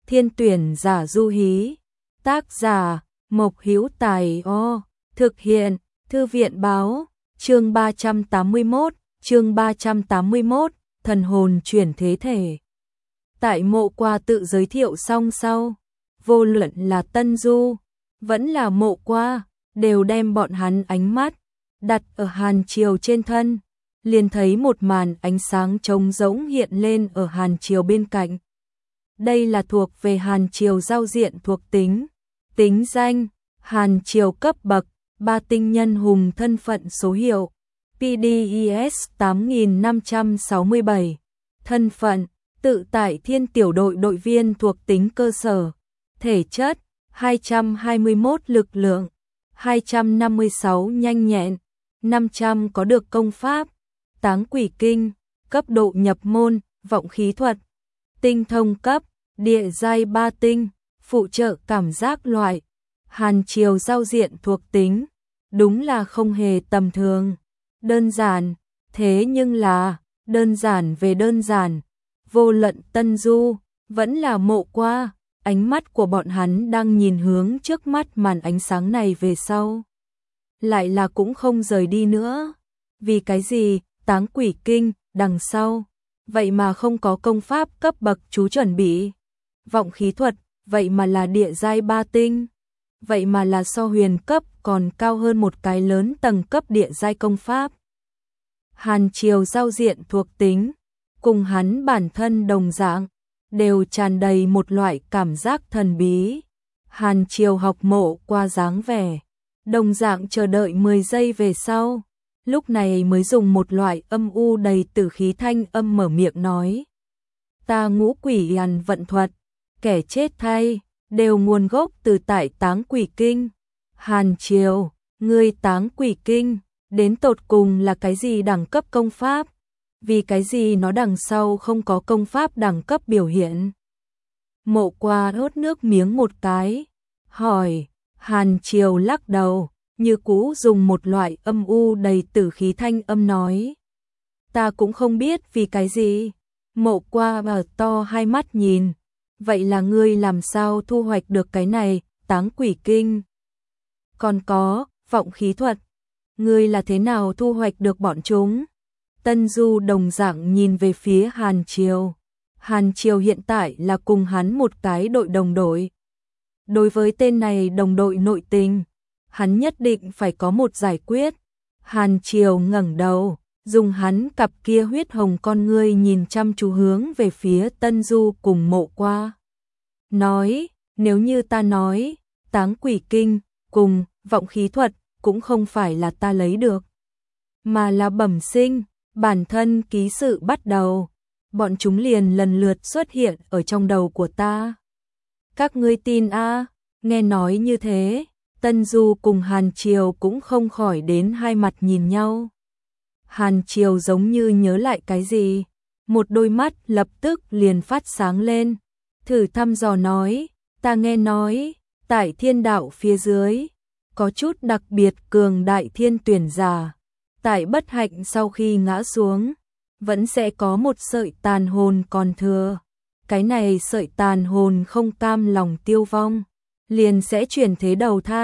Thiên tuyển giả du hí. Tác giả Mộc Hữu Tài. Thực hiện Thư viện báo. Chương 381, thần hồn chuyển thế thể. Tại Mộ Qua tự giới thiệu xong sau, vô luận là Tân Du, vẫn là Mộ Qua, đều đem bọn hắn ánh mắt đặt ở Hàn Triều trên thân, liền thấy một màn ánh sáng trống rỗng hiện lên ở Hàn Triều bên cạnh. Đây là thuộc về Hàn Triều giao diện thuộc tính, tính danh, Hàn Triều cấp bậc, 3 tinh nhân hùng, thân phận số hiệu, PDES 8567, thân phận, tự tại thiên tiểu đội đội viên thuộc tính cơ sở, thể chất, 221 lực lượng, 256 nhanh nhẹn, 500 có được công pháp, táng quỷ kinh, cấp độ nhập môn, vọng khí thuật, tinh thông cấp, địa giai 3 tinh, phụ trợ cảm giác loại, Hàn Triều giao diện thuộc tính, đúng là không hề tầm thường, đơn giản, thế nhưng là, đơn giản về đơn giản, vô luận Tân Du, vẫn là Mộ Qua, ánh mắt của bọn hắn đang nhìn hướng trước mắt màn ánh sáng này về sau. Lại là cũng không rời đi nữa. Vì cái gì, táng quỷ kinh, đằng sau, vậy mà không có công pháp cấp bậc chú chuẩn bị. Vọng khí thuật, vậy mà là địa giai 3 tinh. Vậy mà là so huyền cấp còn cao hơn một cái lớn tầng cấp địa giai công pháp. Hàn Triều giao diện thuộc tính, cùng hắn bản thân đồng dạng, đều tràn đầy một loại cảm giác thần bí. Hàn Triều học Mộ Qua dáng vẻ, đồng dạng chờ đợi 10 giây về sau, lúc này mới dùng một loại âm u đầy tử khí thanh âm mở miệng nói. Ta ngũ quỷ hàn vận thuật, kẻ chết thay, đều nguồn gốc từ tại táng quỷ kinh. Hàn Triều, ngươi táng quỷ kinh, đến tột cùng là cái gì đẳng cấp công pháp? Vì cái gì nó đằng sau không có công pháp đẳng cấp biểu hiện? Mộ Qua hốt nước miếng một cái, hỏi. Hàn Triều lắc đầu, như cũ dùng một loại âm u đầy tử khí thanh âm nói. Ta cũng không biết vì cái gì. Mộ Qua mở to hai mắt nhìn. Vậy là ngươi làm sao thu hoạch được cái này, táng quỷ kinh? Còn có, vọng khí thuật. Ngươi là thế nào thu hoạch được bọn chúng? Tân Du đồng dạng nhìn về phía Hàn Triều. Hàn Triều hiện tại là cùng hắn một cái đội đồng đội. Đối với tên này đồng đội nội tình, hắn nhất định phải có một giải quyết. Hàn Triều ngẩng đầu, dùng hắn cặp kia huyết hồng con ngươi nhìn chăm chú hướng về phía Tân Du cùng Mộ Qua. Nói, nếu như ta nói, táng quỷ kinh, cùng, vọng khí thuật, cũng không phải là ta lấy được, mà là bẩm sinh, bản thân ký sự bắt đầu, bọn chúng liền lần lượt xuất hiện ở trong đầu của ta. Các ngươi tin a? Nghe nói như thế, Tân Du cùng Hàn Triều cũng không khỏi đến hai mặt nhìn nhau. Hàn Triều giống như nhớ lại cái gì, một đôi mắt lập tức liền phát sáng lên, thử thăm dò nói, ta nghe nói, tại thiên đạo phía dưới, có chút đặc biệt cường đại thiên tuyển giả, tại bất hạnh sau khi ngã xuống, vẫn sẽ có một sợi tàn hồn còn thừa. Cái này sợi tàn hồn không cam lòng tiêu vong, liền sẽ chuyển thế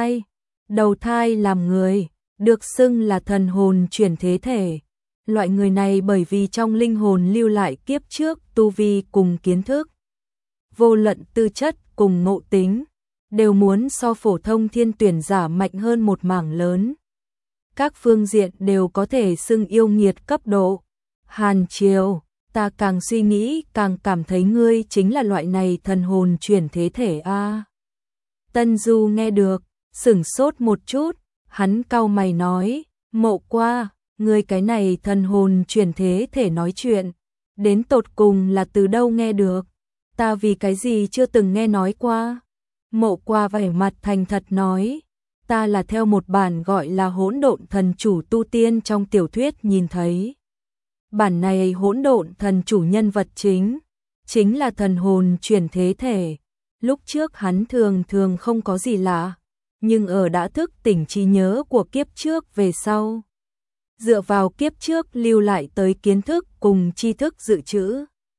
đầu thai làm người, được xưng là thần hồn chuyển thế thể. Loại người này bởi vì trong linh hồn lưu lại kiếp trước tu vi cùng kiến thức, vô luận tư chất cùng ngộ tính, đều muốn so phổ thông thiên tuyển giả mạnh hơn một mảng lớn. Các phương diện đều có thể xưng yêu nghiệt cấp độ. Hàn Triều, ta càng suy nghĩ càng cảm thấy ngươi chính là loại này thần hồn chuyển thế thể a. Tân Du nghe được, sửng sốt một chút, hắn cau mày nói, Mộ Qua, ngươi cái này thần hồn chuyển thế thể nói chuyện, đến tột cùng là từ đâu nghe được? Ta vì cái gì chưa từng nghe nói qua? Mộ Qua vẻ mặt thành thật nói, ta là theo một bản gọi là Hỗn Độn Thần Chủ tu tiên trong tiểu thuyết nhìn thấy. Bản này Hỗn Độn Thần Chủ nhân vật chính là thần hồn chuyển thế thể. Lúc trước hắn thường không có gì lạ, nhưng ở đã thức tỉnh trí nhớ của kiếp trước về sau, dựa vào kiếp trước lưu lại tới kiến thức cùng tri thức dự trữ,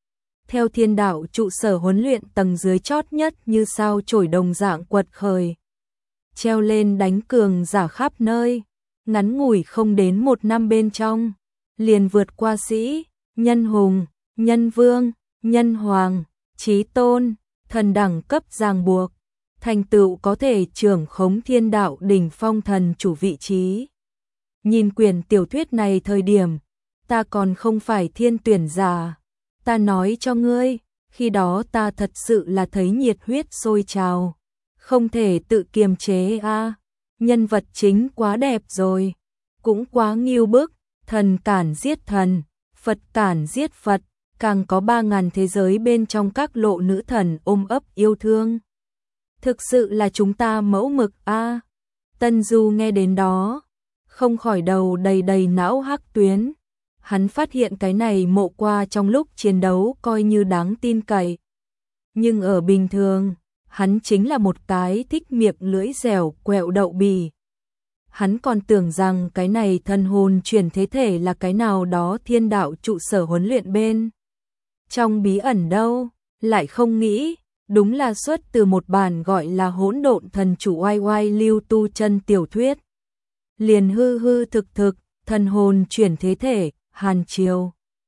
theo thiên đạo trụ sở huấn luyện tầng dưới chót nhất như sao chổi đồng dạng quật khởi. Treo lên đánh cường giả khắp nơi, ngắn ngủi không đến 1 năm bên trong, liền vượt qua sĩ, nhân hùng, nhân vương, nhân hoàng, chí tôn, thần đẳng cấp ràng buộc, thành tựu có thể trưởng khống thiên đạo đỉnh phong thần chủ vị trí. Nhìn quyển tiểu thuyết này thời điểm, ta còn không phải thiên tuyển giả, ta nói cho ngươi, khi đó ta thật sự là thấy nhiệt huyết sôi trào, không thể tự kiềm chế a. Nhân vật chính quá đẹp rồi, cũng quá nghiêu bức, thần cản giết thần, Phật cản giết Phật, càng có 3000 thế giới bên trong các lộ nữ thần ôm ấp yêu thương. Thực sự là chúng ta mẫu mực a. Tân Du nghe đến đó, không khỏi đầu đầy đầy não hắc tuyến. Hắn phát hiện cái này Mộ Qua trong lúc chiến đấu coi như đáng tin cậy. Nhưng ở bình thường, hắn chính là một cái thích miệng lưỡi dẻo quẹo đậu bì. Hắn còn tưởng rằng cái này thần hồn chuyển thế thể là cái nào đó thiên đạo trụ sở huấn luyện bên trong bí ẩn đâu, lại không nghĩ, đúng là xuất từ một bản gọi là Hỗn Độn Thần Chủ oai oai lưu tu chân tiểu thuyết. Liền hư hư thực thực, thần hồn chuyển thế thể, Hàn Triều.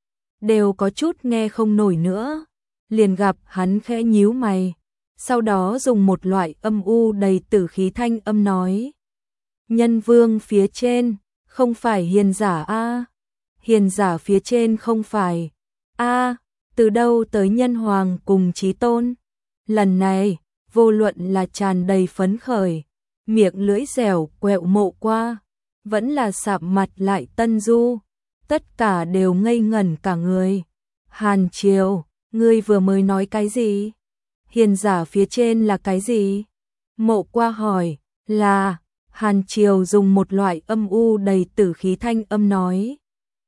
Đều có chút nghe không nổi nữa, liền gặp hắn khẽ nhíu mày, sau đó dùng một loại âm u đầy tử khí thanh âm nói. Nhân vương phía trên, không phải hiền giả a. Hiền giả phía trên không phải a. Từ đâu tới nhân hoàng cùng chí tôn? Lần này, vô luận là tràn đầy phấn khởi, miệng lưỡi dẻo quẹo Mộ Qua, vẫn là sạm mặt lại Tân Du, tất cả đều ngây ngẩn cả người. Hàn Triều, ngươi vừa mới nói cái gì? Hiền giả phía trên là cái gì? Mộ Qua hỏi, là... Hàn Triều dùng một loại âm u đầy tử khí thanh âm nói.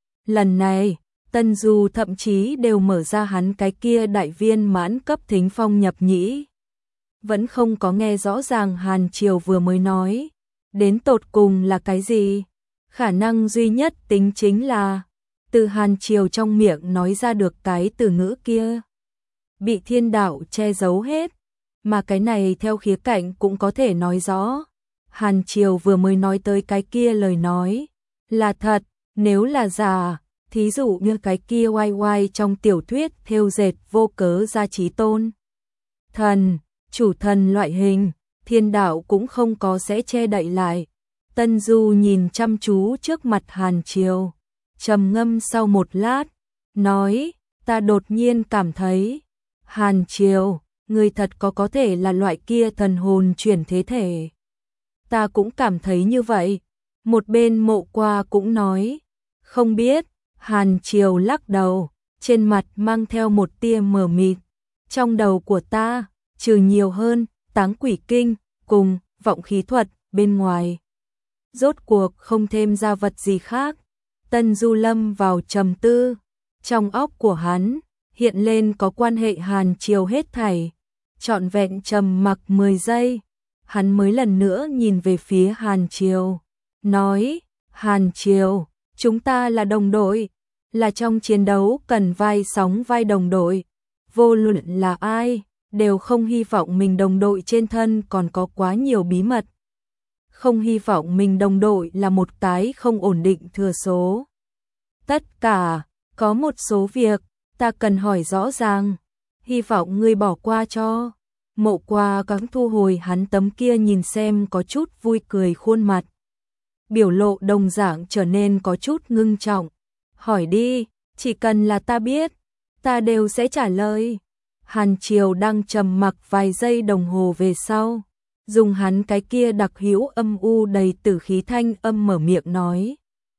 Lần này, Tân Du thậm chí đều mở ra hắn cái kia đại viên mãn cấp thính phong nhập nhĩ. Vẫn không có nghe rõ ràng Hàn Triều vừa mới nói. Đến tột cùng là cái gì? Khả năng duy nhất tính chính là từ Hàn Triều trong miệng nói ra được cái từ ngữ kia. Bị thiên đạo che giấu hết. Mà cái này theo khía cạnh cũng có thể nói rõ. Hàn Triều vừa mới nói tới cái kia lời nói là thật, nếu là giả, thí dụ như cái kia oai oai trong tiểu thuyết thêu dệt vô cớ ra chí tôn. Thần, chủ thần loại hình, thiên đạo cũng không có sẽ che đậy lại. Tân Du nhìn chăm chú trước mặt Hàn Triều, trầm ngâm sau một lát, nói, ta đột nhiên cảm thấy, Hàn Triều, người thật có thể là loại kia thần hồn chuyển thế thể. Ta cũng cảm thấy như vậy. Một bên Mộ Qua cũng nói, không biết. Hàn Triều lắc đầu, trên mặt mang theo một tia mờ mịt. Trong đầu của ta, trừ nhiều hơn táng quỷ kinh cùng vọng khí thuật bên ngoài, rốt cuộc không thêm ra vật gì khác. Tân Du lâm vào trầm tư, trong óc của hắn hiện lên có quan hệ Hàn Triều hết thảy, trọn vẹn trầm mặc 10 giây. Hắn mới lần nữa nhìn về phía Hàn Triều, nói, Hàn Triều, chúng ta là đồng đội, là trong chiến đấu cần vai sóng vai đồng đội, vô luận là ai, đều không hy vọng mình đồng đội trên thân còn có quá nhiều bí mật. Không hy vọng mình đồng đội là một cái không ổn định thừa số. Tất cả, có một số việc, ta cần hỏi rõ ràng, hy vọng ngươi bỏ qua cho. Mộ Qua gắng thu hồi hắn tấm kia nhìn xem có chút vui cười khuôn mặt. Biểu lộ đồng dạng trở nên có chút ngưng trọng. Hỏi đi, chỉ cần là ta biết, ta đều sẽ trả lời. Hàn Triều đang trầm mặc vài giây đồng hồ về sau, dùng hắn cái kia đặc hữu âm u đầy tử khí thanh âm mở miệng nói.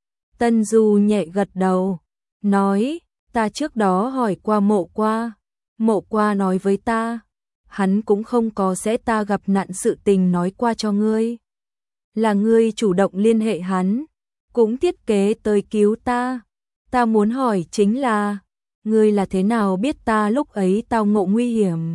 Tân Du nhẹ gật đầu, nói, ta trước đó hỏi qua Mộ Qua. Mộ Qua nói với ta, hắn cũng không có sẽ ta gặp nạn sự tình nói qua cho ngươi. Là ngươi chủ động liên hệ hắn, cũng thiết kế tới cứu ta. Ta muốn hỏi chính là, ngươi là thế nào biết ta lúc ấy tao ngộ nguy hiểm?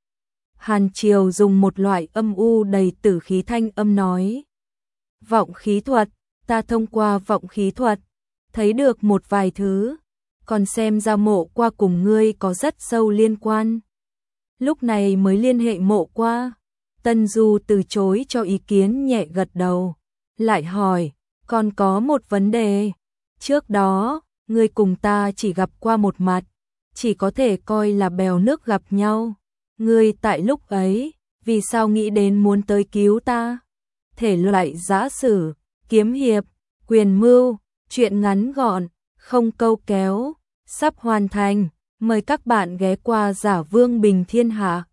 Hàn Triều dùng một loại âm u đầy tử khí thanh âm nói. Vọng khí thuật, ta thông qua vọng khí thuật, thấy được một vài thứ, còn xem ra Mộ Qua cùng ngươi có rất sâu liên quan. Lúc này mới liên hệ Mộ Qua. Tân Du từ chối cho ý kiến, nhẹ gật đầu, lại hỏi, còn có một vấn đề. Trước đó, ngươi cùng ta chỉ gặp qua một mặt, chỉ có thể coi là bèo nước gặp nhau. Ngươi tại lúc ấy, vì sao nghĩ đến muốn tới cứu ta? Thể loại giã sử, kiếm hiệp, quyền mưu, truyện ngắn gọn, không câu kéo, sắp hoàn thành. Mời các bạn ghé qua Giả Vương Bình Thiên Hạ.